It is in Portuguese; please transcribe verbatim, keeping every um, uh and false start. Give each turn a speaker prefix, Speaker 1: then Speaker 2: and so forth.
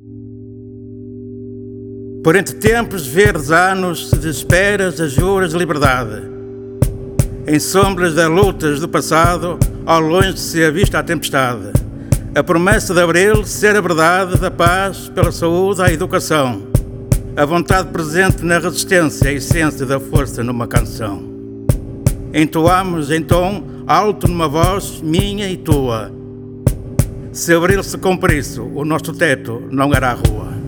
Speaker 1: Por entre tempos verdes anos se desesperas as juras de liberdade. Em sombras das lutas do passado, ao longe se avista a tempestade. A promessa de abril ser a verdade da paz pela saúde à educação. A vontade presente na resistência, a essência da força numa canção. Entoamos em tom alto numa voz minha e tua. Se abril se cumprisse, o nosso teto não era a rua.